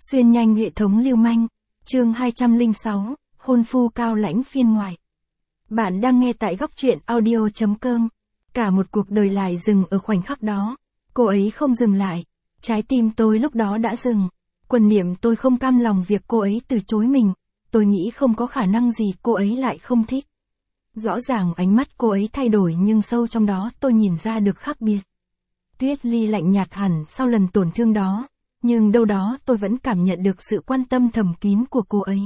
Xuyên nhanh hệ thống lưu manh. Chương 206, hôn phu cao lãnh phiên ngoại. Bạn đang nghe tại góc truyện audio.com. Cả một cuộc đời lại dừng ở khoảnh khắc đó. Cô ấy không dừng lại. Trái tim tôi lúc đó đã dừng. Quan niệm tôi không cam lòng việc cô ấy từ chối mình. Tôi nghĩ không có khả năng gì cô ấy lại không thích. Rõ ràng ánh mắt cô ấy thay đổi nhưng sâu trong đó tôi nhìn ra được khác biệt. Tuyết Ly lạnh nhạt hẳn sau lần tổn thương đó. Nhưng đâu đó tôi vẫn cảm nhận được sự quan tâm thầm kín của cô ấy.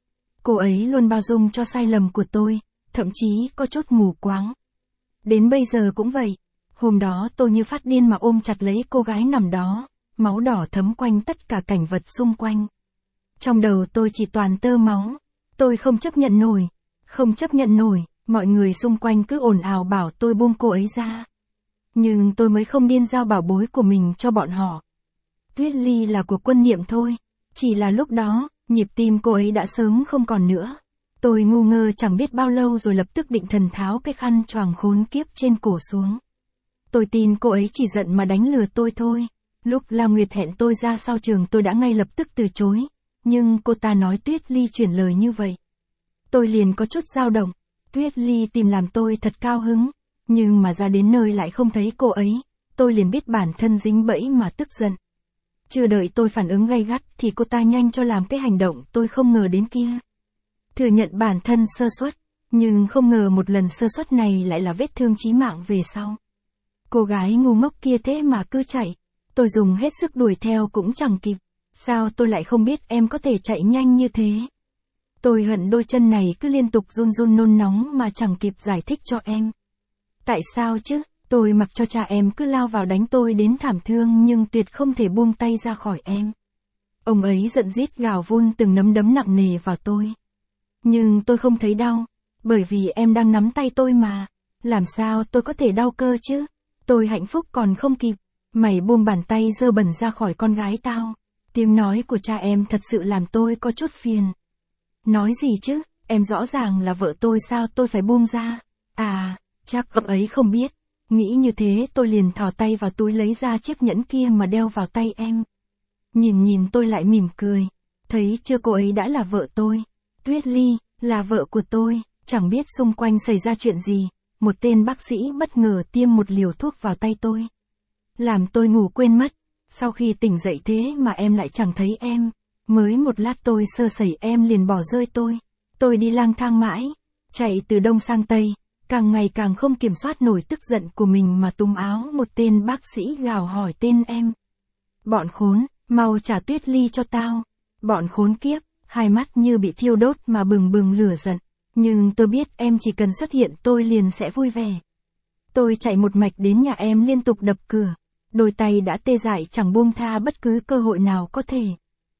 Cô ấy luôn bao dung cho sai lầm của tôi, thậm chí có chút mù quáng. Đến bây giờ cũng vậy. Hôm đó tôi như phát điên mà ôm chặt lấy cô gái nằm đó, máu đỏ thấm quanh tất cả cảnh vật xung quanh. Trong đầu tôi chỉ toàn tơ máu. Tôi không chấp nhận nổi. Không chấp nhận nổi, mọi người xung quanh cứ ồn ào bảo tôi buông cô ấy ra. Nhưng tôi mới không điên giao bảo bối của mình cho bọn họ. Tuyết Ly là của Quân Niệm thôi. Chỉ là lúc đó, nhịp tim cô ấy đã sớm không còn nữa. Tôi ngu ngơ chẳng biết bao lâu rồi lập tức định thần tháo cái khăn choàng khốn kiếp trên cổ xuống. Tôi tin cô ấy chỉ giận mà đánh lừa tôi thôi. Lúc La Nguyệt hẹn tôi ra sau trường tôi đã ngay lập tức từ chối. Nhưng cô ta nói Tuyết Ly chuyển lời như vậy. Tôi liền có chút dao động. Tuyết Ly tìm làm tôi thật cao hứng. Nhưng mà ra đến nơi lại không thấy cô ấy. Tôi liền biết bản thân dính bẫy mà tức giận. Chưa đợi tôi phản ứng gay gắt thì cô ta nhanh cho làm cái hành động tôi không ngờ đến kia. Thừa nhận bản thân sơ suất, nhưng không ngờ một lần sơ suất này lại là vết thương chí mạng về sau. Cô gái ngu ngốc kia thế mà cứ chạy, tôi dùng hết sức đuổi theo cũng chẳng kịp. Sao tôi lại không biết em có thể chạy nhanh như thế? Tôi hận đôi chân này cứ liên tục run run nôn nóng mà chẳng kịp giải thích cho em. Tại sao chứ? Tôi mặc cho cha em cứ lao vào đánh tôi đến thảm thương nhưng tuyệt không thể buông tay ra khỏi em. Ông ấy giận rít gào vun từng nắm đấm nặng nề vào tôi. Nhưng tôi không thấy đau, bởi vì em đang nắm tay tôi mà. Làm sao tôi có thể đau cơ chứ? Tôi hạnh phúc còn không kịp. Mày buông bàn tay dơ bẩn ra khỏi con gái tao. Tiếng nói của cha em thật sự làm tôi có chút phiền. Nói gì chứ? Em rõ ràng là vợ tôi sao tôi phải buông ra? À, chắc ông ấy không biết. Nghĩ như thế tôi liền thò tay vào túi lấy ra chiếc nhẫn kia mà đeo vào tay em. Nhìn tôi lại mỉm cười. Thấy chưa cô ấy đã là vợ tôi. Tuyết Ly, là vợ của tôi. Chẳng biết xung quanh xảy ra chuyện gì. Một tên bác sĩ bất ngờ tiêm một liều thuốc vào tay tôi. Làm tôi ngủ quên mất. Sau khi tỉnh dậy thế mà em lại chẳng thấy em. Mới một lát tôi sơ sẩy em liền bỏ rơi tôi. Tôi đi lang thang mãi. Chạy từ đông sang tây. Càng ngày càng không kiểm soát nổi tức giận của mình mà túm áo một tên bác sĩ gào hỏi tên em. Bọn khốn, mau trả Tuyết Ly cho tao. Bọn khốn kiếp, hai mắt như bị thiêu đốt mà bừng bừng lửa giận. Nhưng tôi biết em chỉ cần xuất hiện tôi liền sẽ vui vẻ. Tôi chạy một mạch đến nhà em liên tục đập cửa. Đôi tay đã tê dại chẳng buông tha bất cứ cơ hội nào có thể.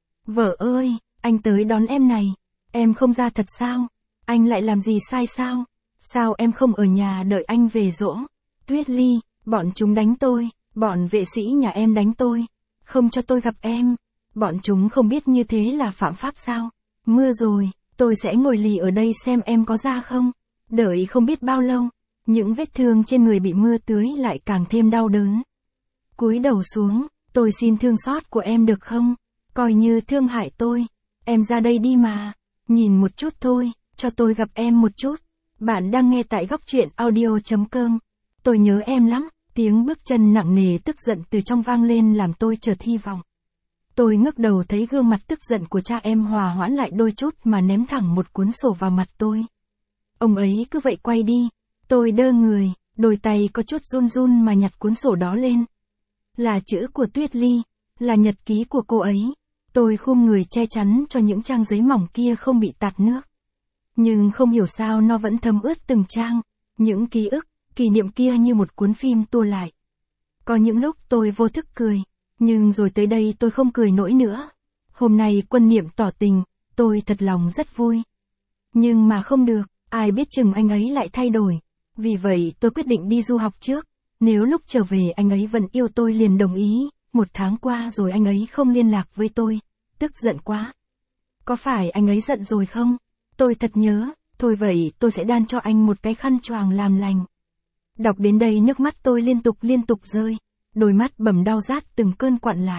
Vợ ơi, anh tới đón em này. Em không ra thật sao? Anh lại làm gì sai sao? Sao em không ở nhà đợi anh về dỗ? Tuyết Ly, bọn chúng đánh tôi, bọn vệ sĩ nhà em đánh tôi, không cho tôi gặp em. Bọn chúng không biết như thế là phạm pháp sao? Mưa rồi, tôi sẽ ngồi lì ở đây xem em có ra không? Đợi không biết bao lâu, những vết thương trên người bị mưa tưới lại càng thêm đau đớn. Cúi đầu xuống, tôi xin thương xót của em được không? Coi như thương hại tôi, em ra đây đi mà, nhìn một chút thôi, cho tôi gặp em một chút. Bạn đang nghe tại góc truyện audio.com. Tôi nhớ em lắm, tiếng bước chân nặng nề tức giận từ trong vang lên làm tôi chợt hy vọng. Tôi ngước đầu thấy gương mặt tức giận của cha em hòa hoãn lại đôi chút mà ném thẳng một cuốn sổ vào mặt tôi. Ông ấy cứ vậy quay đi, tôi đơ người, đôi tay có chút run run mà nhặt cuốn sổ đó lên. Là chữ của Tuyết Ly, là nhật ký của cô ấy. Tôi khum người che chắn cho những trang giấy mỏng kia không bị tạt nước. Nhưng không hiểu sao nó vẫn thấm ướt từng trang, những ký ức, kỷ niệm kia như một cuốn phim tua lại. Có những lúc tôi vô thức cười, nhưng rồi tới đây tôi không cười nổi nữa. Hôm nay Quân Niệm tỏ tình, tôi thật lòng rất vui. Nhưng mà không được, ai biết chừng anh ấy lại thay đổi. Vì vậy tôi quyết định đi du học trước, nếu lúc trở về anh ấy vẫn yêu tôi liền đồng ý. 1 tháng qua rồi anh ấy không liên lạc với tôi, tức giận quá. Có phải anh ấy giận rồi không? Tôi thật nhớ, thôi vậy tôi sẽ đan cho anh một cái khăn choàng làm lành. Đọc đến đây nước mắt tôi liên tục rơi, đôi mắt bầm đau rát từng cơn quặn lại.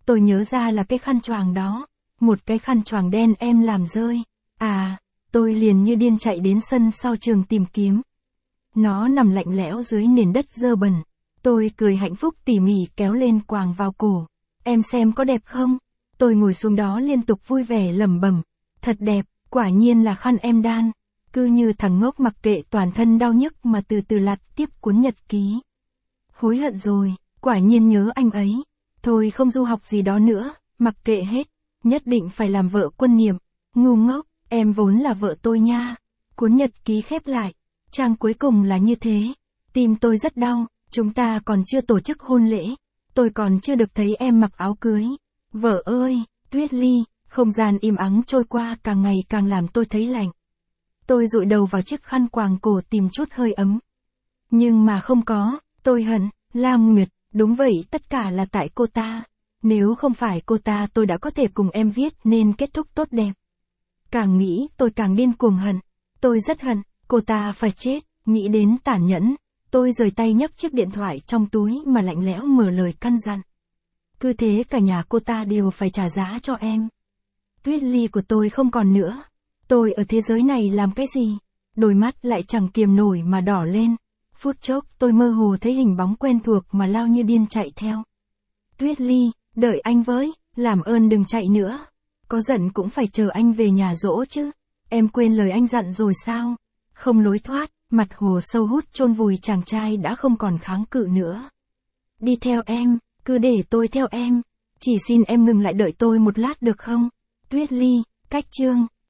Tôi nhớ ra là cái khăn choàng đó. Một cái khăn choàng đen em làm rơi. À, tôi liền như điên chạy đến sân sau trường tìm kiếm. Nó nằm lạnh lẽo dưới nền đất dơ bẩn. Tôi cười hạnh phúc tỉ mỉ kéo lên quàng vào cổ. Em xem có đẹp không? Tôi ngồi xuống đó liên tục vui vẻ lẩm bẩm. Thật đẹp, quả nhiên là khăn em đan. Cứ như thằng ngốc mặc kệ toàn thân đau nhức mà từ từ lật tiếp cuốn nhật ký. Hối hận rồi, quả nhiên nhớ anh ấy. Thôi không du học gì đó nữa, mặc kệ hết. Nhất định phải làm vợ Quân Niệm. Ngu ngốc, em vốn là vợ tôi nha. Cuốn nhật ký khép lại. Trang cuối cùng là như thế. Tim tôi rất đau, chúng ta còn chưa tổ chức hôn lễ. Tôi còn chưa được thấy em mặc áo cưới. Vợ ơi, Tuyết Ly, không gian im ắng trôi qua càng ngày càng làm tôi thấy lạnh. Tôi dụi đầu vào chiếc khăn quàng cổ tìm chút hơi ấm. Nhưng mà không có, tôi hận, Lam Nguyệt, đúng vậy tất cả là tại cô ta. Nếu không phải cô ta tôi đã có thể cùng em viết nên kết thúc tốt đẹp. Càng nghĩ tôi càng điên cuồng hận. Tôi rất hận, cô ta phải chết, nghĩ đến tàn nhẫn. Tôi rời tay nhấc chiếc điện thoại trong túi mà lạnh lẽo mở lời căn dặn. Cứ thế cả nhà cô ta đều phải trả giá cho em. Tuyết Ly của tôi không còn nữa. Tôi ở thế giới này làm cái gì? Đôi mắt lại chẳng kiềm nổi mà đỏ lên. Phút chốc tôi mơ hồ thấy hình bóng quen thuộc mà lao như điên chạy theo. Tuyết Ly, đợi anh với, làm ơn đừng chạy nữa. Có giận cũng phải chờ anh về nhà dỗ chứ. Em quên lời anh dặn rồi sao? Không lối thoát, mặt hồ sâu hút chôn vùi chàng trai đã không còn kháng cự nữa. Đi theo em, cứ để tôi theo em. Chỉ xin em ngừng lại đợi tôi một lát được không? Tuyết Ly, cách chương.